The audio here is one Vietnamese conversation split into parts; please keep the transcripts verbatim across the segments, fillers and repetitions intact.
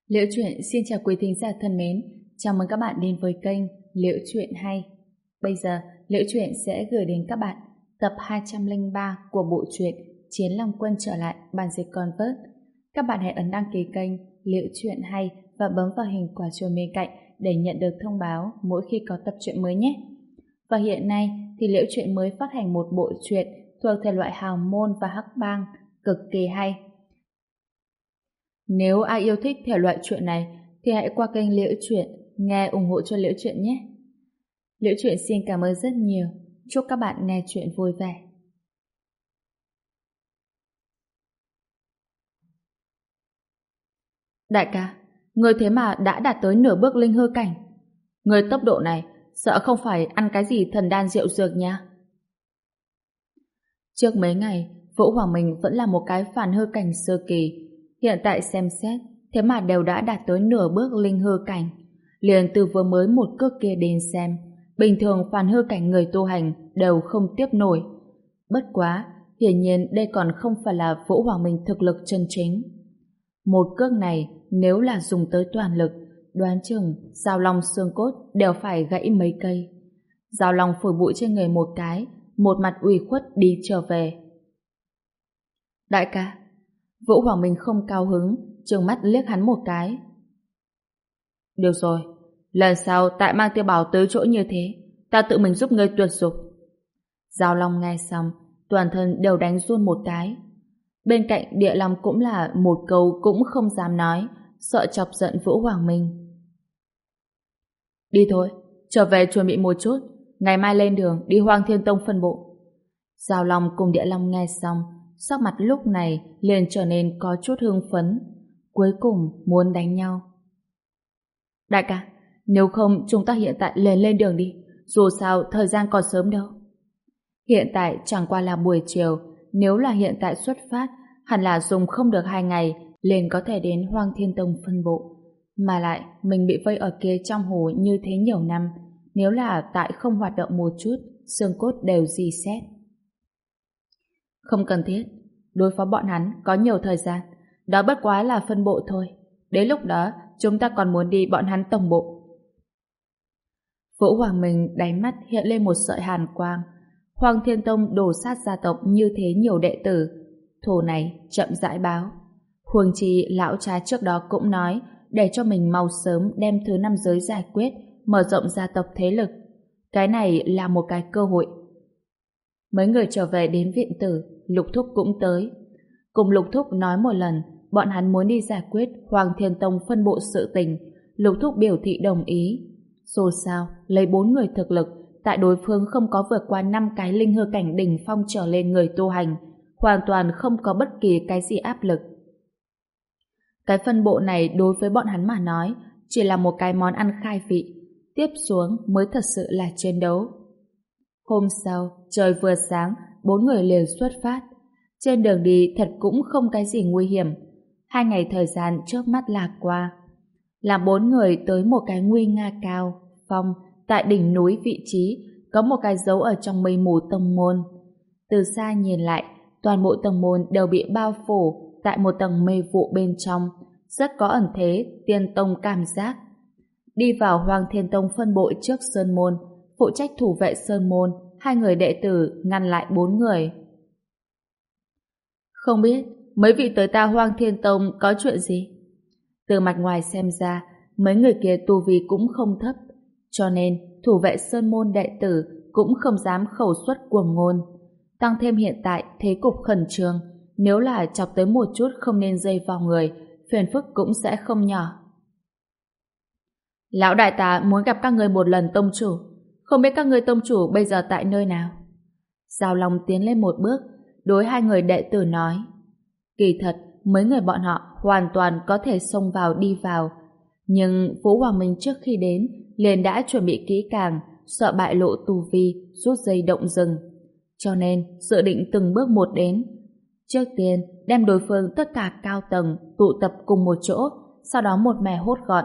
Liễu Chuyện xin chào quý thính giả thân mến, chào mừng các bạn đến với kênh Liễu Chuyện Hay. Bây giờ, Liễu Chuyện sẽ gửi đến các bạn tập hai trăm lẻ ba của bộ truyện Chiến Long Quân trở lại bản dịch Convert. Các bạn hãy ấn đăng ký kênh Liễu Chuyện Hay và bấm vào hình quả chuông bên cạnh để nhận được thông báo mỗi khi có tập truyện mới nhé. Và hiện nay thì Liễu Chuyện mới phát hành một bộ truyện thuộc thể loại hào môn và hắc bang cực kỳ hay. Nếu ai yêu thích thể loại truyện này thì hãy qua kênh Liễu Chuyện nghe ủng hộ cho Liễu Chuyện nhé. Liễu Chuyện xin cảm ơn rất nhiều. Chúc các bạn nghe chuyện vui vẻ. Đại ca, người thế mà đã đạt tới nửa bước linh hư cảnh. Người tốc độ này sợ không phải ăn cái gì thần đan rượu dược nha. Trước mấy ngày, Vũ Hoàng Minh vẫn là một cái phản hư cảnh sơ kỳ. Hiện tại xem xét, thế mà đều đã đạt tới nửa bước linh hư cảnh. Liền từ vừa mới một cước kia đến xem, bình thường phản hư cảnh người tu hành đều không tiếp nổi. Bất quá, hiển nhiên đây còn không phải là Vũ Hoàng Minh thực lực chân chính. Một cước này, nếu là dùng tới toàn lực, đoán chừng Giao Long xương cốt đều phải gãy mấy cây. Giao Long phủi bụi trên người một cái, một mặt ủy khuất đi trở về. Đại ca, Vũ Hoàng Minh không cao hứng, trừng mắt liếc hắn một cái. Được rồi, lần sau tại mang tiêu bảo tới chỗ như thế, ta tự mình giúp ngươi tuyệt dục. Giao Long nghe xong, toàn thân đều đánh run một cái. Bên cạnh Địa Long cũng là một câu cũng không dám nói, sợ chọc giận Vũ Hoàng Minh. Đi thôi, trở về chuẩn bị một chút, ngày mai lên đường đi Hoang Thiên Tông phân bộ. Giao Long cùng Địa Long nghe xong, sắc mặt lúc này liền trở nên có chút hưng phấn, cuối cùng muốn đánh nhau. Đại ca, nếu không chúng ta hiện tại lên lên đường đi, dù sao thời gian còn sớm đâu. Hiện tại chẳng qua là buổi chiều, nếu là hiện tại xuất phát, hẳn là dùng không được hai ngày liền có thể đến Hoang Thiên Tông phân bộ. Mà lại, mình bị vây ở kia trong hồ như thế nhiều năm, nếu là tại không hoạt động một chút, xương cốt đều rỉ sét. Không cần thiết, đối phó bọn hắn có nhiều thời gian, đó bất quá là phân bộ thôi. Đến lúc đó, chúng ta còn muốn đi bọn hắn tổng bộ. Vũ Hoàng Minh đáy mắt hiện lên một sợi hàn quang. Hoang Thiên Tông đổ sát gia tộc như thế nhiều đệ tử, thù này chậm rãi báo. Huống chi lão cha trước đó cũng nói để cho mình mau sớm đem thứ năm giới giải quyết, mở rộng gia tộc thế lực. Cái này là một cái cơ hội. Mấy người trở về đến viện tử, Lục Thúc cũng tới. Cùng Lục Thúc nói một lần, bọn hắn muốn đi giải quyết Hoàng Thiên Tông phân bộ sự tình. Lục Thúc biểu thị đồng ý. Dù sao, lấy bốn người thực lực, tại đối phương không có vượt qua năm cái linh hư cảnh đỉnh phong trở lên người tu hành, hoàn toàn không có bất kỳ cái gì áp lực. Cái phân bộ này đối với bọn hắn mà nói, chỉ là một cái món ăn khai vị. Tiếp xuống mới thật sự là chiến đấu. Hôm sau, trời vừa sáng, bốn người liền xuất phát. Trên đường đi thật cũng không cái gì nguy hiểm. Hai ngày thời gian trước mắt là qua. Là bốn người tới một cái nguy nga cao, phong, tại đỉnh núi vị trí, có một cái dấu ở trong mây mù tông môn. Từ xa nhìn lại, toàn bộ tông môn đều bị bao phủ tại một tầng mây vụ bên trong, rất có ẩn thế, tiên tông cảm giác. Đi vào Hoang Thiên Tông phân bộ trước Sơn Môn, phụ trách thủ vệ Sơn Môn, hai người đệ tử ngăn lại bốn người. Không biết, mấy vị tới ta Hoang Thiên Tông có chuyện gì? Từ mặt ngoài xem ra, mấy người kia tu vi cũng không thấp, cho nên thủ vệ Sơn Môn đệ tử cũng không dám khẩu xuất cuồng ngôn. Tăng thêm hiện tại thế cục khẩn trương, nếu là chọc tới một chút không nên dây vào người, phiền phức cũng sẽ không nhỏ. Lão đại tá muốn gặp các người một lần tông chủ, không biết các người tông chủ bây giờ tại nơi nào? Giao Long tiến lên một bước, đối hai người đệ tử nói. Kỳ thật, mấy người bọn họ hoàn toàn có thể xông vào đi vào, nhưng Vũ Hoàng Minh trước khi đến liền đã chuẩn bị kỹ càng, sợ bại lộ tu vi, rút dây động rừng. Cho nên, dự định từng bước một đến. Trước tiên, đem đối phương tất cả cao tầng tụ tập cùng một chỗ, sau đó một mẻ hốt gọn.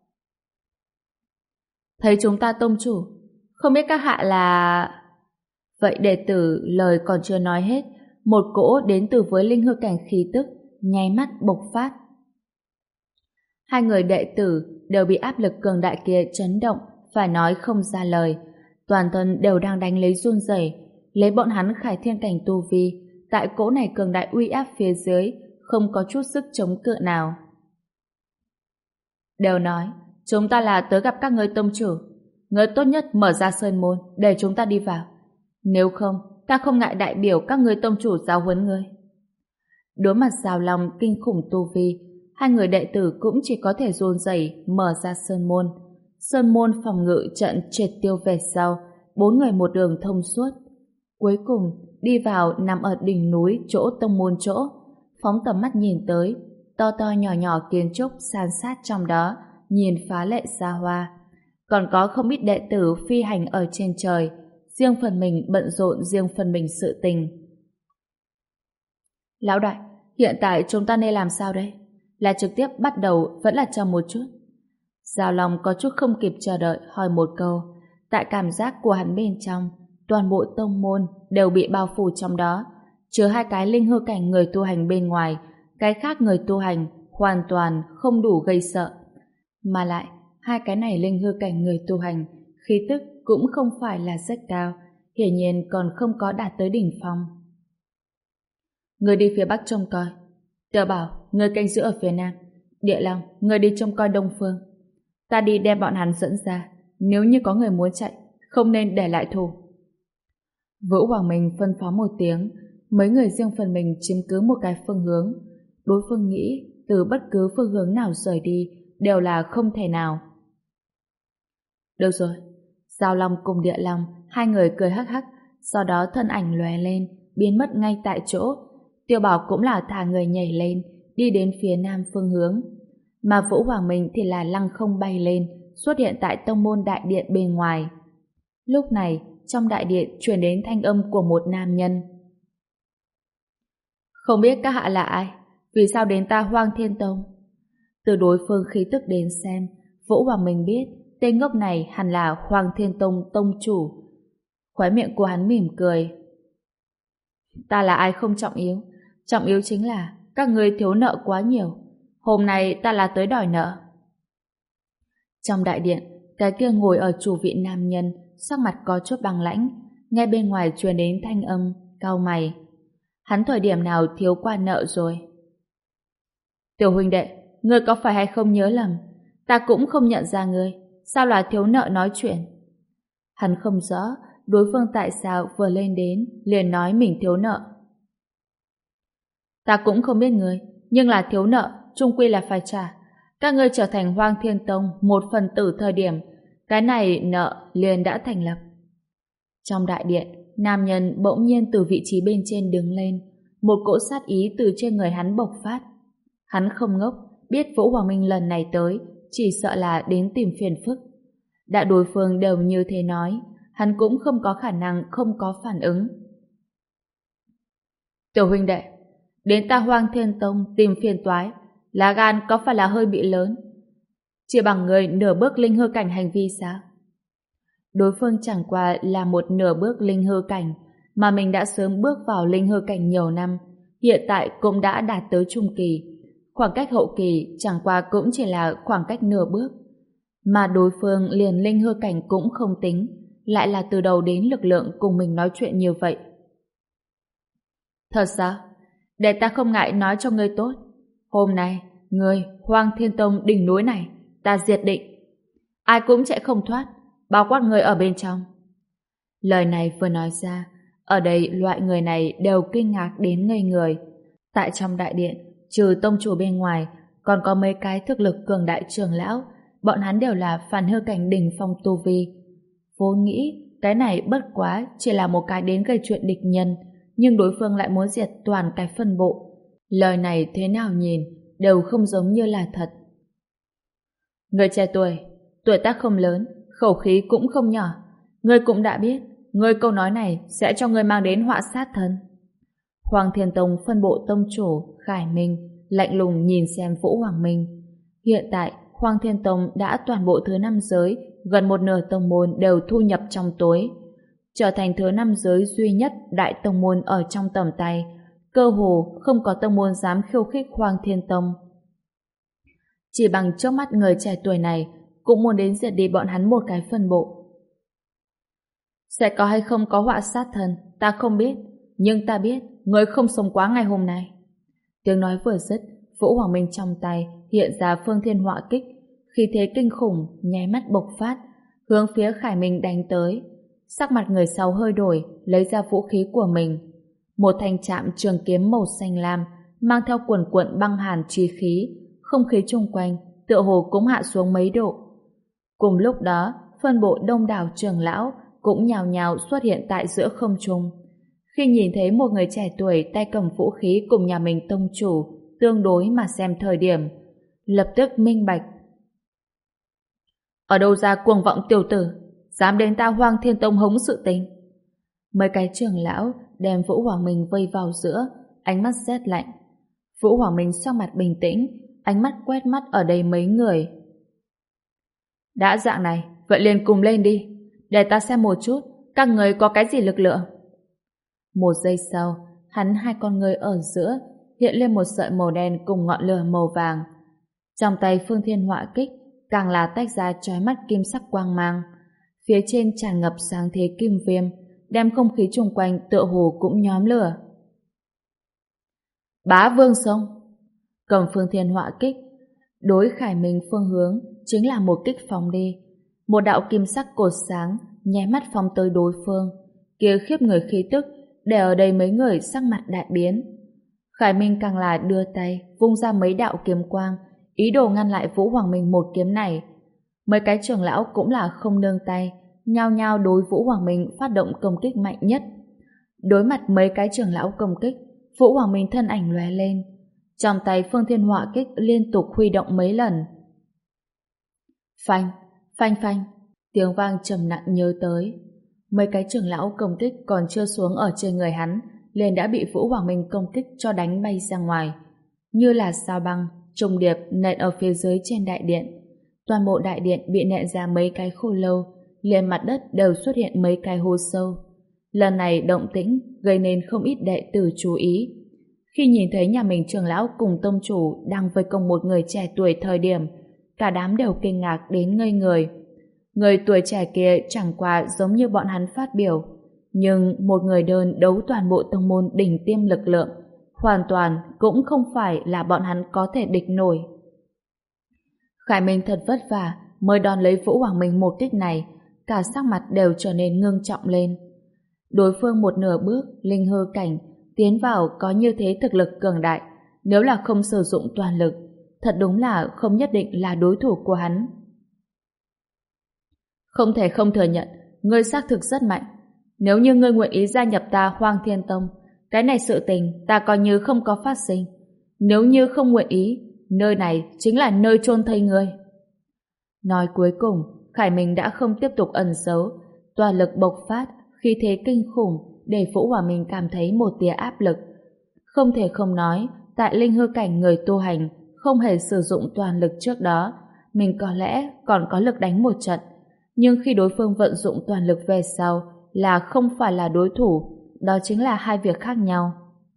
Thấy chúng ta tông chủ, không biết các hạ là... Vậy đệ tử lời còn chưa nói hết, một cỗ đến từ với linh hư cảnh khí tức, nháy mắt bộc phát. Hai người đệ tử đều bị áp lực cường đại kia chấn động, phải nói không ra lời. Toàn thân đều đang đánh lấy run rẩy, lấy bọn hắn khải thiên cảnh tu vi, tại cỗ này cường đại uy áp phía dưới, không có chút sức chống cự nào. Đều nói, chúng ta là tới gặp các người tông chủ. Người tốt nhất mở ra sơn môn để chúng ta đi vào. Nếu không, ta không ngại đại biểu các người tông chủ giáo huấn ngươi. Đối mặt Giao Long kinh khủng tu vi, hai người đệ tử cũng chỉ có thể run rẩy mở ra sơn môn. Sơn môn phòng ngự trận triệt tiêu về sau, bốn người một đường thông suốt. Cuối cùng, đi vào nằm ở đỉnh núi chỗ tông môn chỗ, phóng tầm mắt nhìn tới, to to nhỏ nhỏ kiến trúc san sát trong đó, nhìn phá lệ xa hoa. Còn có không ít đệ tử phi hành ở trên trời, riêng phần mình bận rộn riêng phần mình sự tình. Lão đại, hiện tại chúng ta nên làm sao đây? Là trực tiếp bắt đầu vẫn là chờ một chút? Giao Long có chút không kịp chờ đợi hỏi một câu. Tại cảm giác của hắn bên trong, toàn bộ tông môn đều bị bao phủ trong đó, trừ hai cái linh hư cảnh người tu hành bên ngoài, cái khác người tu hành hoàn toàn không đủ gây sợ. Mà lại, hai cái này linh hư cảnh người tu hành, khí tức cũng không phải là rất cao, hiển nhiên còn không có đạt tới đỉnh phong. Người đi phía bắc trông coi. Tiểu Bảo, người canh giữ ở phía nam. Địa Long, người đi trông coi đông phương. Ta đi đem bọn hắn dẫn ra. Nếu như có người muốn chạy, không nên để lại thù. Vũ Hoàng Minh phân phó một tiếng, mấy người riêng phần mình chiếm cứ một cái phương hướng. Đối phương nghĩ từ bất cứ phương hướng nào rời đi đều là không thể nào. Được rồi. Giao Long cùng Địa Long, hai người cười hắc hắc, sau đó thân ảnh lóe lên, biến mất ngay tại chỗ. Tiêu Bảo cũng là thả người nhảy lên, đi đến phía nam phương hướng. Mà Vũ Hoàng Minh thì là lăng không bay lên, xuất hiện tại tông môn đại điện bên ngoài. Lúc này, trong đại điện truyền đến thanh âm của một nam nhân. Không biết các hạ là ai? Vì sao đến ta Hoang Thiên Tông? Từ đối phương khí tức đến xem, Vũ Hoàng Minh biết tên ngốc này hẳn là Hoang Thiên Tông tông chủ. Khóe miệng của hắn mỉm cười. Ta là ai không trọng yếu, trọng yếu chính là các ngươi thiếu nợ quá nhiều. Hôm nay ta là tới đòi nợ. Trong đại điện, cái kia ngồi ở chủ vị nam nhân, sắc mặt có chút băng lãnh, nghe bên ngoài truyền đến thanh âm, cau mày. Hắn thời điểm nào thiếu qua nợ rồi? Tiểu huynh đệ, ngươi có phải hay không nhớ lầm? Ta cũng không nhận ra ngươi, sao là thiếu nợ nói chuyện? Hắn không rõ đối phương tại sao vừa lên đến liền nói mình thiếu nợ. Ta cũng không biết ngươi, nhưng là thiếu nợ, chung quy là phải trả. Các ngươi trở thành Hoang Thiên Tông một phần tử thời điểm, cái này nợ liền đã thành lập. Trong đại điện, nam nhân bỗng nhiên từ vị trí bên trên đứng lên, một cỗ sát ý từ trên người hắn bộc phát. Hắn không ngốc, biết Vũ Hoàng Minh lần này tới, chỉ sợ là đến tìm phiền phức. Đã đối phương đều như thế nói, hắn cũng không có khả năng không có phản ứng. Tiểu huynh đệ, đến ta Hoang Thiên Tông tìm phiền toái, lá gan có phải là hơi bị lớn? Chỉ bằng người nửa bước linh hư cảnh hành vi sao? Đối phương chẳng qua là một nửa bước linh hư cảnh, mà mình đã sớm bước vào linh hư cảnh nhiều năm, hiện tại cũng đã đạt tới trung kỳ. Khoảng cách hậu kỳ chẳng qua cũng chỉ là khoảng cách nửa bước. Mà đối phương liền linh hư cảnh cũng không tính, lại là từ đầu đến lực lượng cùng mình nói chuyện như vậy. Thật sao? Để ta không ngại nói cho ngươi tốt. Hôm nay, ngươi, Hoang Thiên Tông đỉnh núi này, ta diệt định. Ai cũng sẽ không thoát, bao quát người ở bên trong. Lời này vừa nói ra, ở đây loại người này đều kinh ngạc đến ngây người. Tại trong đại điện, trừ tông chủ bên ngoài, còn có mấy cái thực lực cường đại trưởng lão, bọn hắn đều là phản hư cảnh đỉnh phong tu vi. Vốn nghĩ, cái này bất quá chỉ là một cái đến gây chuyện địch nhân, nhưng đối phương lại muốn diệt toàn cái phân bộ. Lời này thế nào nhìn, đều không giống như là thật. Người trẻ tuổi, tuổi tác không lớn, khẩu khí cũng không nhỏ. Ngươi cũng đã biết, ngươi câu nói này sẽ cho ngươi mang đến họa sát thân. Hoàng Thiên Tông phân bộ tông chủ Khải Minh lạnh lùng nhìn xem Vũ Hoàng Minh. Hiện tại, Hoàng Thiên Tông đã toàn bộ thứ năm giới, gần một nửa tông môn đều thu nhập trong túi, trở thành thứ năm giới duy nhất đại tông môn ở trong tầm tay. Cơ hồ không có tông môn dám khiêu khích Hoàng Thiên Tông. Chỉ bằng trước mắt người trẻ tuổi này cũng muốn đến diệt đi bọn hắn một cái phân bộ. Sẽ có hay không có họa sát thân, ta không biết, nhưng ta biết người không sống quá ngày hôm nay. Tiếng nói vừa dứt, Vũ Hoàng Minh trong tay hiện ra phương thiên họa kích, khí thế kinh khủng nháy mắt bộc phát, hướng phía Khải Minh đánh tới. Sắc mặt người sau hơi đổi, lấy ra vũ khí của mình. Một thanh trạm trường kiếm màu xanh lam, mang theo cuồn cuộn băng hàn chi khí, không khí chung quanh tựa hồ cũng hạ xuống mấy độ. Cùng lúc đó, phân bộ đông đảo trưởng lão cũng nhào nhào xuất hiện tại giữa không trung. Khi nhìn thấy một người trẻ tuổi tay cầm vũ khí cùng nhà mình tông chủ tương đối mà xem thời điểm, lập tức minh bạch. Ở đâu ra cuồng vọng tiểu tử, dám đến ta Hoang Thiên Tông hống sự tình? Mấy cái trưởng lão đem Vũ Hoàng Minh vây vào giữa, ánh mắt rét lạnh. Vũ Hoàng Minh sắc mặt bình tĩnh, ánh mắt quét mắt ở đây mấy người. Đã dạng này, vậy liền cùng lên đi, để ta xem một chút các người có cái gì lực lượng. Một giây sau, hắn hai con người ở giữa hiện lên một sợi màu đen cùng ngọn lửa màu vàng. Trong tay phương thiên họa kích càng là tách ra chói mắt kim sắc quang mang, phía trên tràn ngập sáng thế kim viêm, đem không khí chung quanh tựa hồ cũng nhóm lửa. Bá Vương Sông cầm phương thiên họa kích đối Khải Minh phương hướng chính là một kích phóng đi. Một đạo kim sắc cột sáng nháy mắt phóng tới đối phương, kia khiếp người khí tức để ở đây mấy người sắc mặt đại biến. Khải Minh càng là đưa tay vung ra mấy đạo kiếm quang, ý đồ ngăn lại Vũ Hoàng Minh một kiếm này. Mấy cái trưởng lão cũng là không nương tay, nhao nhao đối Vũ Hoàng Minh phát động công kích mạnh nhất. Đối mặt mấy cái trưởng lão công kích, Vũ Hoàng Minh thân ảnh lóe lên, trong tay phương thiên họa kích liên tục huy động mấy lần. Phanh, phanh phanh, tiếng vang trầm nặng nhớ tới. Mấy cái trưởng lão công kích còn chưa xuống ở trên người hắn, liền đã bị Vũ Hoàng Minh công kích cho đánh bay ra ngoài, như là sao băng trùng điệp nện ở phía dưới trên đại điện. Toàn bộ đại điện bị nện ra mấy cái khô lâu, liền mặt đất đều xuất hiện mấy cái hố sâu. Lần này động tĩnh gây nên không ít đệ tử chú ý. Khi nhìn thấy nhà mình trưởng lão cùng tông chủ đang vây công một người trẻ tuổi thời điểm, cả đám đều kinh ngạc đến ngây người. Người tuổi trẻ kia chẳng qua giống như bọn hắn phát biểu, nhưng một người đơn đấu toàn bộ tông môn đỉnh tiêm lực lượng, hoàn toàn cũng không phải là bọn hắn có thể địch nổi. Khải Minh thật vất vả mới đón lấy Vũ Hoàng Minh một kích này, cả sắc mặt đều trở nên ngưng trọng lên. Đối phương một nửa bước linh hư cảnh tiến vào có như thế thực lực cường đại, nếu là không sử dụng toàn lực, thật đúng là không nhất định là đối thủ của hắn. Không thể không thừa nhận, ngươi xác thực rất mạnh. Nếu như ngươi nguyện ý gia nhập ta Hoang Thiên Tông, cái này sự tình ta coi như không có phát sinh. Nếu như không nguyện ý, nơi này chính là nơi chôn thây ngươi. Nói cuối cùng, Khải Minh đã không tiếp tục ẩn giấu, toàn lực bộc phát, khí thế kinh khủng để Vũ Hòa Minh cảm thấy một tia áp lực. Không thể không nói, tại linh hư cảnh người tu hành không hề sử dụng toàn lực trước đó, mình có lẽ còn có lực đánh một trận. Nhưng khi đối phương vận dụng toàn lực về sau là không phải là đối thủ, đó chính là hai việc khác nhau.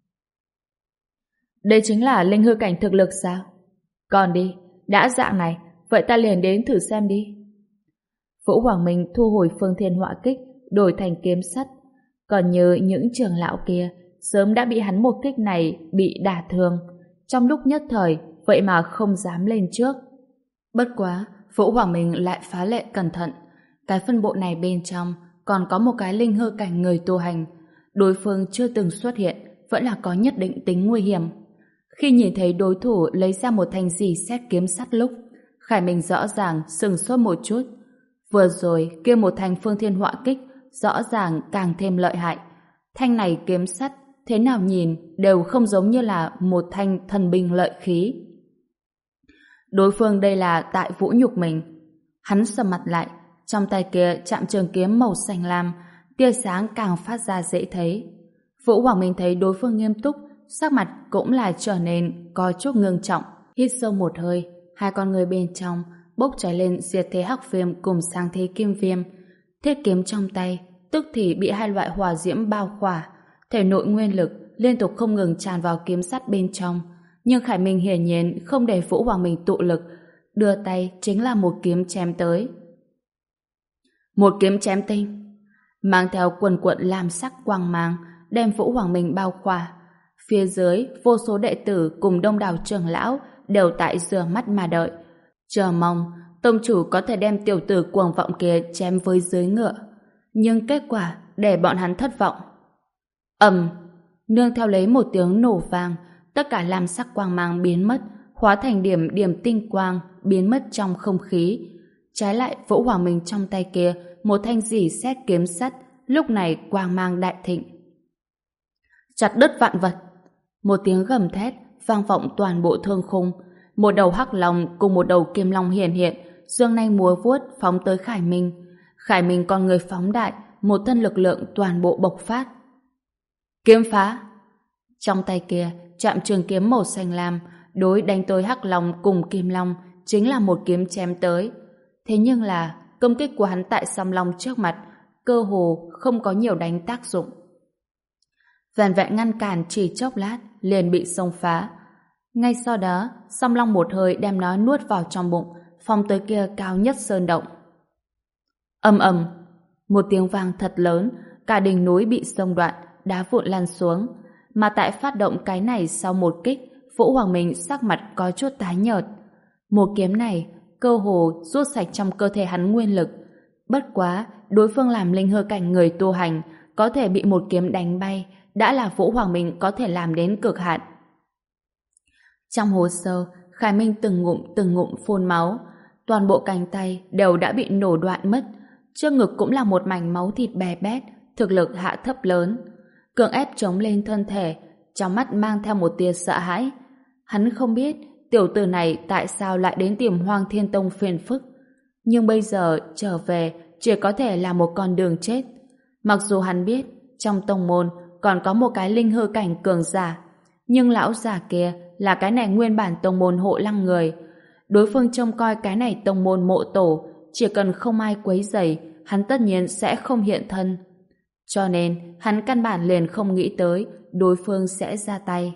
Đây chính là linh hư cảnh thực lực sao? Còn đi, đã dạng này, vậy ta liền đến thử xem đi. Vũ Hoàng Minh thu hồi phương thiên họa kích, đổi thành kiếm sắt. Còn như những trưởng lão kia, sớm đã bị hắn một kích này bị đả thương. Trong lúc nhất thời, vậy mà không dám lên trước. Bất quá, Vũ Hoàng Minh lại phá lệ cẩn thận. Cái phân bộ này bên trong còn có một cái linh hư cảnh người tu hành. Đối phương chưa từng xuất hiện, vẫn là có nhất định tính nguy hiểm. Khi nhìn thấy đối thủ lấy ra một thanh dì xét kiếm sắt lúc, Khải Minh rõ ràng sừng sốt một chút. Vừa rồi kia một thanh phương thiên họa kích rõ ràng càng thêm lợi hại. Thanh này kiếm sắt thế nào nhìn đều không giống như là một thanh thần binh lợi khí. Đối phương đây là tại vũ nhục mình. Hắn sầm mặt lại, trong tay kia chạm trường kiếm màu xanh lam, tia sáng càng phát ra dễ thấy. Vũ Hoàng Minh thấy đối phương nghiêm túc, sắc mặt cũng là trở nên có chút ngưng trọng. Hít sâu một hơi, hai con người bên trong bốc cháy lên diệt thế hắc viêm cùng sáng thế kim viêm. Thiết kiếm trong tay tức thì bị hai loại hỏa diễm bao khỏa, thể nội nguyên lực liên tục không ngừng tràn vào kiếm sắt bên trong. Nhưng Khải Minh hiển nhiên không để Vũ Hoàng Minh tụ lực, đưa tay chính là một kiếm chém tới. Một kiếm chém tinh, mang theo quần quận lam sắc quang mang, đem Vũ Hoàng Minh bao khỏa. Phía dưới, vô số đệ tử cùng đông đảo trưởng lão đều tại rửa mắt mà đợi, chờ mong tông chủ có thể đem tiểu tử cuồng vọng kia chém với dưới ngựa. Nhưng kết quả để bọn hắn thất vọng. Ầm, nương theo lấy một tiếng nổ vang, tất cả lam sắc quang mang biến mất, hóa thành điểm điểm tinh quang biến mất trong không khí. Trái lại, Vũ Hoàng Minh trong tay kia, một thanh rỉ sét kiếm sắt, lúc này quang mang đại thịnh. Chặt đứt vạn vật. Một tiếng gầm thét vang vọng toàn bộ thương khung. Một đầu hắc long cùng một đầu kim long hiển hiện, dương nanh múa vuốt phóng tới Khải Minh. Khải Minh con người phóng đại, một thân lực lượng toàn bộ bộc phát. Kiếm phá. Trong tay kia chạm trường kiếm màu xanh lam, đối đánh tới hắc long cùng kim long chính là một kiếm chém tới. Thế nhưng là công kích của hắn tại song long trước mặt cơ hồ không có nhiều đánh tác dụng. Vẹn vẹn ngăn cản chỉ chốc lát liền bị xông phá. Ngay sau đó song long một hơi đem nó nuốt vào trong bụng, phóng tới kia cao nhất sơn động. Ầm ầm, một tiếng vang thật lớn, cả đỉnh núi bị xông đoạn, đá vụn lăn xuống. Mà tại phát động cái này sau một kích, Vũ Hoàng Minh sắc mặt có chút tái nhợt. Một kiếm này cơ hồ rút sạch trong cơ thể hắn nguyên lực. Bất quá, đối phương làm linh hư cảnh người tu hành, có thể bị một kiếm đánh bay, đã là Vũ Hoàng Minh có thể làm đến cực hạn. Trong hồ sơ, Khải Minh từng ngụm từng ngụm phun máu, toàn bộ cánh tay đều đã bị nổ đoạn mất, trước ngực cũng là một mảnh máu thịt bè bét, thực lực hạ thấp lớn. Cưỡng ép chống lên thân thể, trong mắt mang theo một tia sợ hãi. Hắn không biết tiểu tử này tại sao lại đến tìm Hoang Thiên Tông phiền phức, nhưng bây giờ trở về chỉ có thể là một con đường chết. Mặc dù hắn biết trong tông môn còn có một cái linh hư cảnh cường giả, nhưng lão già kia là cái này nguyên bản tông môn hộ lăng người. Đối phương trông coi cái này tông môn mộ tổ, chỉ cần không ai quấy rầy, hắn tất nhiên sẽ không hiện thân. Cho nên hắn căn bản liền không nghĩ tới đối phương sẽ ra tay.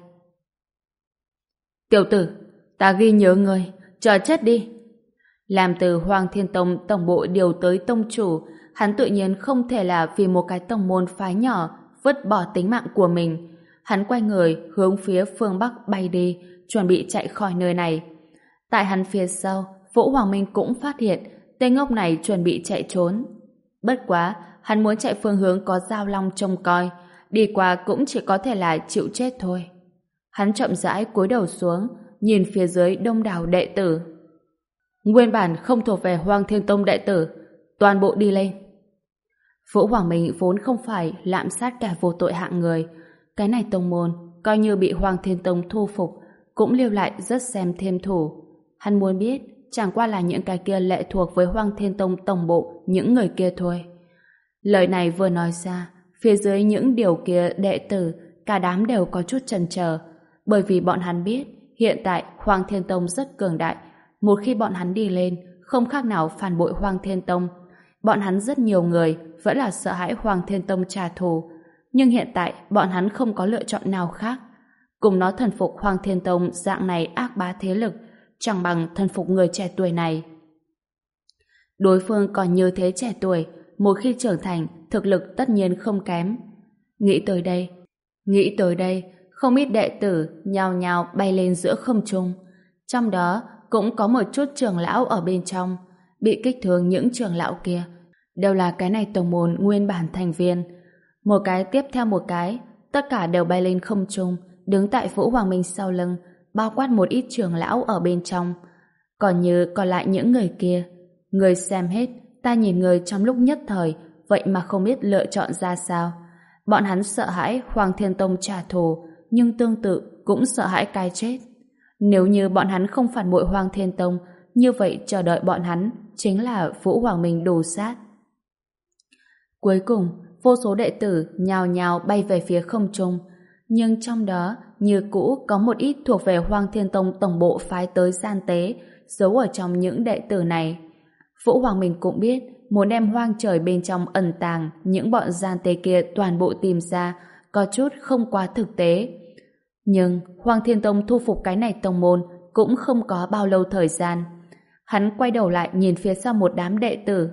Tiểu tử, ta ghi nhớ ngươi, chờ chết đi. Làm từ Hoang Thiên Tông tổng bộ điều tới tông chủ, hắn tự nhiên không thể là vì một cái tông môn phái nhỏ vứt bỏ tính mạng của mình. Hắn quay người hướng phía phương Bắc bay đi, chuẩn bị chạy khỏi nơi này. Tại hắn phía sau, Vũ Hoàng Minh cũng phát hiện tên ngốc này chuẩn bị chạy trốn. Bất quá, hắn muốn chạy phương hướng có Giao Long trông coi, đi qua cũng chỉ có thể là chịu chết thôi. Hắn chậm rãi cúi đầu xuống, nhìn phía dưới đông đảo đệ tử. Nguyên bản không thuộc về Hoang Thiên Tông đệ tử, toàn bộ đi lên. Vũ Hoàng Minh vốn không phải lạm sát kẻ vô tội hạng người. Cái này tông môn, coi như bị Hoang Thiên Tông thu phục, cũng lưu lại rất xem thêm thủ. Hắn muốn biết, chẳng qua là những cái kia lệ thuộc với Hoang Thiên Tông tổng bộ, những người kia thôi. Lời này vừa nói ra, phía dưới những điều kia đệ tử, cả đám đều có chút chần chờ, bởi vì bọn hắn biết, hiện tại Hoang Thiên Tông rất cường đại. Một khi bọn hắn đi lên, không khác nào phản bội Hoang Thiên Tông. Bọn hắn rất nhiều người vẫn là sợ hãi Hoang Thiên Tông trả thù, nhưng hiện tại bọn hắn không có lựa chọn nào khác. Cùng nó thần phục Hoang Thiên Tông dạng này ác bá thế lực, chẳng bằng thần phục người trẻ tuổi này. Đối phương còn như thế trẻ tuổi, một khi trưởng thành, thực lực tất nhiên không kém. Nghĩ tới đây, nghĩ tới đây, không ít đệ tử nhao nhao bay lên giữa không trung. Trong đó cũng có một chút trưởng lão ở bên trong. Bị kích thương những trưởng lão kia đều là cái này tông môn nguyên bản thành viên. Một cái tiếp theo một cái, tất cả đều bay lên không trung, đứng tại Vũ Hoàng Minh sau lưng, bao quát một ít trưởng lão ở bên trong. Còn như còn lại những người kia, người xem hết, ta nhìn người trong lúc nhất thời, vậy mà không biết lựa chọn ra sao. Bọn hắn sợ hãi Hoàng Thiên Tông trả thù, nhưng tương tự cũng sợ hãi cái chết. Nếu như bọn hắn không phản bội Hoàng Thiên Tông, như vậy chờ đợi bọn hắn chính là Vũ Hoàng Minh đồ sát. Cuối cùng, vô số đệ tử nhào nhào bay về phía không trung, nhưng trong đó như cũ có một ít thuộc về Hoang Thiên Tông tổng bộ phái tới gian tế, giấu ở trong những đệ tử này. Vũ Hoàng Minh cũng biết, muốn đem hoang trời bên trong ẩn tàng những bọn gian tế kia toàn bộ tìm ra, có chút không quá thực tế. Nhưng Hoang Thiên Tông thu phục cái này tông môn cũng không có bao lâu thời gian. Hắn quay đầu lại nhìn phía sau một đám đệ tử.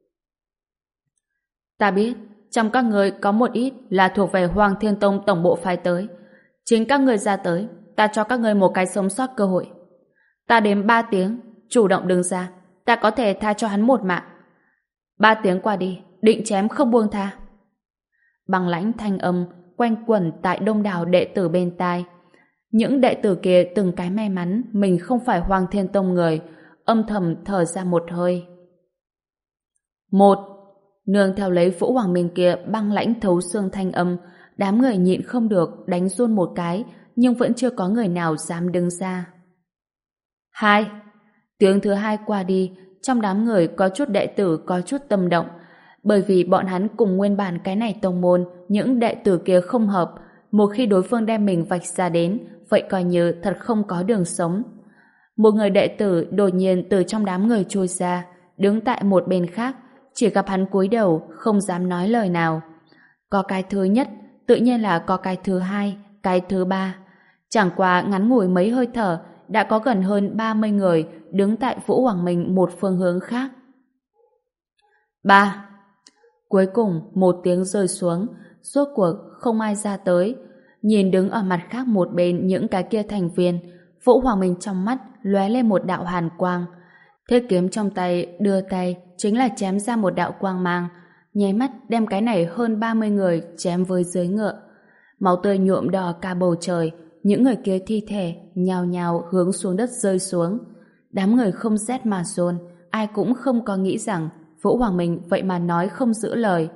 Ta biết, trong các người có một ít là thuộc về Hoàng Thiên Tông tổng bộ phái tới. Chính các người ra tới, ta cho các người một cái sống sót cơ hội. Ta đếm ba tiếng, chủ động đứng ra, ta có thể tha cho hắn một mạng. Ba tiếng qua đi, định chém không buông tha. Băng lãnh thanh âm quanh quẩn tại đông đảo đệ tử bên tai. Những đệ tử kia từng cái may mắn mình không phải Hoàng Thiên Tông người, âm thầm thở ra một hơi. Một, nương theo lấy Vũ Hoàng Minh kia băng lãnh thấu xương thanh âm, đám người nhịn không được đánh run một cái, nhưng vẫn chưa có người nào dám đứng ra. Hai, tiếng thứ hai qua đi, trong đám người có chút đệ tử có chút tâm động, bởi vì bọn hắn cùng nguyên bản cái này tông môn, những đệ tử kia không hợp, một khi đối phương đem mình vạch ra đến, vậy coi như thật không có đường sống. Một người đệ tử đột nhiên từ trong đám người trôi ra, đứng tại một bên khác, chỉ gặp hắn cúi đầu, không dám nói lời nào. Có cái thứ nhất, tự nhiên là có cái thứ hai, cái thứ ba. Chẳng qua ngắn ngủi mấy hơi thở, đã có gần hơn ba mươi người đứng tại Vũ Hoàng Minh một phương hướng khác. Ba. Cuối cùng, một tiếng rơi xuống, rốt cuộc không ai ra tới. Nhìn đứng ở mặt khác một bên những cái kia thành viên, Vũ Hoàng Minh trong mắt lóe lên một đạo hàn quang. Thiết kiếm trong tay đưa tay chính là chém ra một đạo quang mang, nháy mắt đem cái này hơn ba mươi người chém với dưới ngựa. Máu tươi nhuộm đỏ cả bầu trời, những người kia thi thể nhào nhào hướng xuống đất rơi xuống. Đám người không rét mà run, ai cũng không có nghĩ rằng Vũ Hoàng Minh vậy mà nói không giữ lời.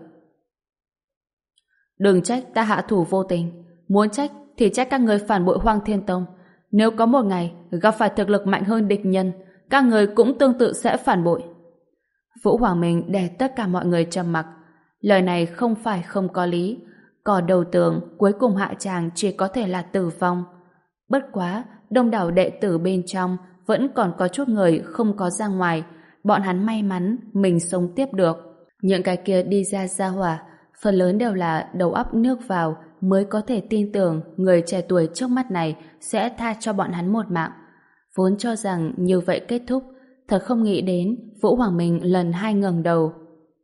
Đừng trách ta hạ thủ vô tình, muốn trách thì trách các người phản bội Hoàng Thiên Tông. Nếu có một ngày gặp phải thực lực mạnh hơn địch nhân, các người cũng tương tự sẽ phản bội. Vũ Hoàng Minh để tất cả mọi người trầm mặc. Lời này không phải không có lý. Cỏ đầu tường cuối cùng hạ tràng chỉ có thể là tử vong. Bất quá, đông đảo đệ tử bên trong vẫn còn có chút người không có ra ngoài. Bọn hắn may mắn mình sống tiếp được. Những cái kia đi ra ra hỏa, phần lớn đều là đầu óc nước vào mới có thể tin tưởng người trẻ tuổi trước mắt này sẽ tha cho bọn hắn một mạng. Vốn cho rằng như vậy kết thúc, thật không nghĩ đến Vũ Hoàng Minh lần hai ngẩng đầu.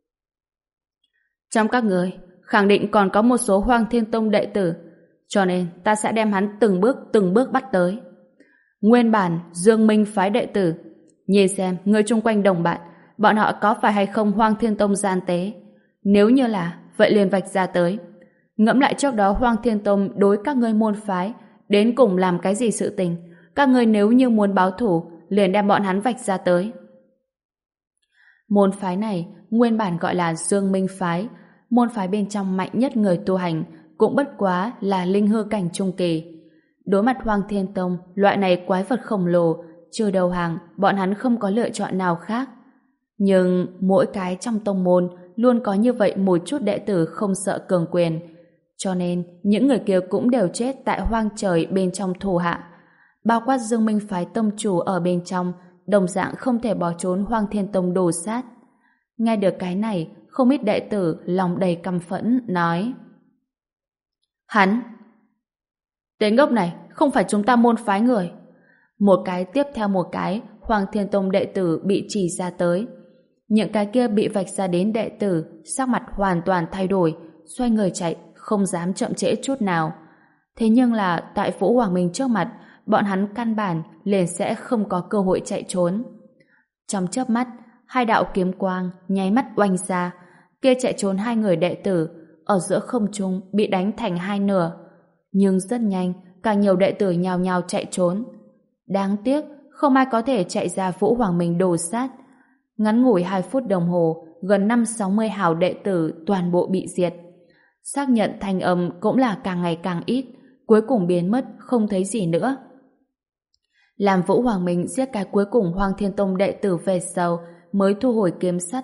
Trong các người, khẳng định còn có một số Hoàng Thiên Tông đệ tử, cho nên ta sẽ đem hắn từng bước từng bước bắt tới. Nguyên bản Dương Minh phái đệ tử, nhìn xem người chung quanh đồng bạn, bọn họ có phải hay không Hoàng Thiên Tông gian tế. Nếu như là, vậy liền vạch ra tới. Ngẫm lại trước đó Hoàng Thiên Tông đối các ngươi môn phái đến cùng làm cái gì sự tình, các ngươi nếu như muốn báo thù liền đem bọn hắn vạch ra tới. Môn phái này nguyên bản gọi là Dương Minh phái, môn phái bên trong mạnh nhất người tu hành cũng bất quá là linh hư cảnh trung kỳ. Đối mặt Hoàng Thiên Tông, loại này quái vật khổng lồ, trừ đầu hàng, bọn hắn không có lựa chọn nào khác. Nhưng mỗi cái trong tông môn luôn có như vậy một chút đệ tử không sợ cường quyền, cho nên những người kia cũng đều chết tại hoang trời bên trong thù hạ. Bao quát Dương Minh phái tông chủ ở bên trong, đồng dạng không thể bỏ trốn Hoàng Thiên Tông đồ sát. Nghe được cái này, không ít đệ tử lòng đầy căm phẫn nói: Hắn, tên ngốc này không phải chúng ta môn phái người. Một cái tiếp theo một cái, Hoàng Thiên Tông đệ tử bị chỉ ra tới. Những cái kia bị vạch ra đến đệ tử, sắc mặt hoàn toàn thay đổi, xoay người chạy, không dám chậm trễ chút nào. Thế nhưng là tại Vũ Hoàng Minh trước mặt, bọn hắn căn bản liền sẽ không có cơ hội chạy trốn. Trong chớp mắt, hai đạo kiếm quang nháy mắt oanh ra, kia chạy trốn hai người đệ tử ở giữa không trung bị đánh thành hai nửa. Nhưng rất nhanh, càng nhiều đệ tử nhào nhào chạy trốn. Đáng tiếc, không ai có thể chạy ra Vũ Hoàng Minh đồ sát. Ngắn ngủi hai phút đồng hồ, gần năm sáu mươi hào đệ tử toàn bộ bị diệt. Xác nhận thanh âm cũng là càng ngày càng ít, cuối cùng biến mất, không thấy gì nữa. Làm Vũ Hoàng Minh giết cái cuối cùng Hoàng Thiên Tông đệ tử về sau mới thu hồi kiếm sắt.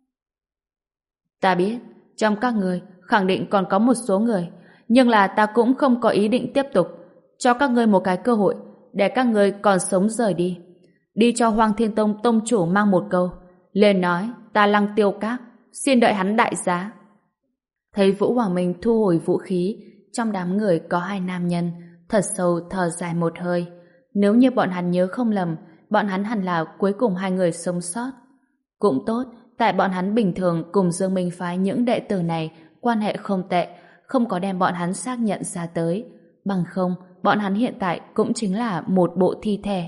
Ta biết, trong các người khẳng định còn có một số người, nhưng là ta cũng không có ý định tiếp tục. Cho các ngươi một cái cơ hội, để các ngươi còn sống rời đi. Đi cho Hoàng Thiên Tông tông chủ mang một câu, lên nói ta Lăng Tiêu Các, xin đợi hắn đại giá. Thấy Vũ Hoàng Minh thu hồi vũ khí, trong đám người có hai nam nhân, thật sâu thở dài một hơi. Nếu như bọn hắn nhớ không lầm, bọn bọn hắn hẳn là cuối cùng hai người sống sót. Cũng tốt, tại bọn hắn bình thường cùng Dương Minh phái những đệ tử này quan hệ không tệ, không có đem bọn hắn xác nhận ra tới. Bằng không, bọn hắn hiện tại cũng chính là một bộ thi thể.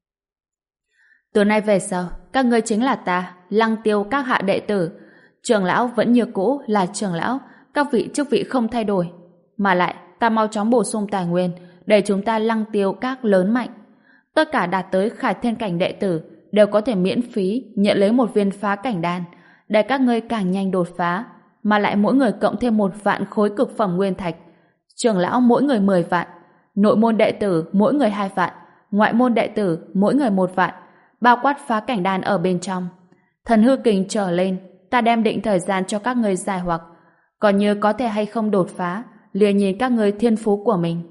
Từ nay về sau, các ngươi chính là ta, Lăng Tiêu các hạ đệ tử. Trưởng lão vẫn như cũ là trưởng lão, các vị chức vị không thay đổi. Mà lại, ta mau chóng bổ sung tài nguyên để chúng ta Lăng Tiêu các lớn mạnh. Tất cả đạt tới Khải Thiên cảnh đệ tử đều có thể miễn phí nhận lấy một viên phá cảnh đan để các ngươi càng nhanh đột phá, mà lại mỗi người cộng thêm một vạn khối cực phẩm nguyên thạch. Trưởng lão mỗi người mười vạn, nội môn đệ tử mỗi người hai vạn, ngoại môn đệ tử mỗi người một vạn, bao quát phá cảnh đan ở bên trong. Thần hư kình trở lên, ta đem định thời gian cho các ngươi giải hoặc, còn như có thể hay không đột phá, liền nhìn các ngươi thiên phú của mình.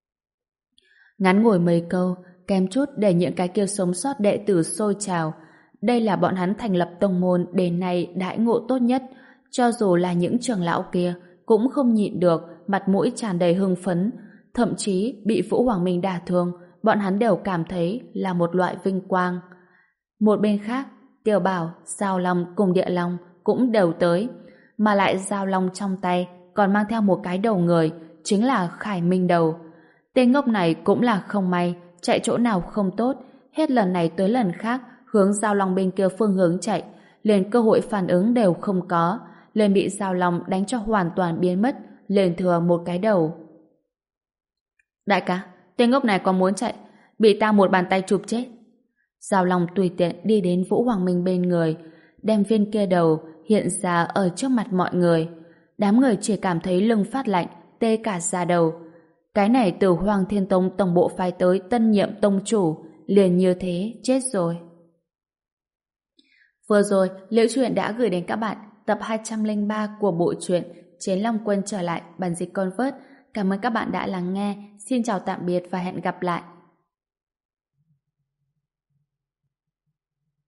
Ngắn ngủi mấy câu, kém chút để những cái kia sống sót đệ tử sôi trào. Đây là bọn hắn thành lập tông môn đến nay đãi ngộ tốt nhất, cho dù là những trưởng lão kia cũng không nhịn được, mặt mũi tràn đầy hưng phấn, thậm chí bị Vũ Hoàng Minh đả thương, bọn hắn đều cảm thấy là một loại vinh quang. Một bên khác, Tiểu Bảo, Giao Long cùng Địa Long cũng đều tới, mà lại Giao Long trong tay còn mang theo một cái đầu người, chính là Khải Minh đầu. Tên ngốc này cũng là không may, chạy chỗ nào không tốt, hết lần này tới lần khác hướng Giao Long bên kia phương hướng chạy, liền cơ hội phản ứng đều không có, liền bị Giao Long đánh cho hoàn toàn biến mất, liền thừa một cái đầu. Đại ca, tên ngốc này còn muốn chạy, bị ta một bàn tay chụp chết. Giao Long tùy tiện đi đến Vũ Hoàng Minh bên người, đem viên kia đầu hiện ra ở trước mặt mọi người. Đám người chỉ cảm thấy lưng phát lạnh, tê cả da đầu. Cái này từ Hoàng Thiên Tông tổng bộ phái tới tân nhiệm tông chủ, liền như thế chết rồi. Vừa rồi, Liễu Chuyện đã gửi đến các bạn tập hai trăm lẻ ba của bộ truyện Chiến Long Quân trở lại, bản dịch Convert. Cảm ơn các bạn đã lắng nghe. Xin chào tạm biệt và hẹn gặp lại.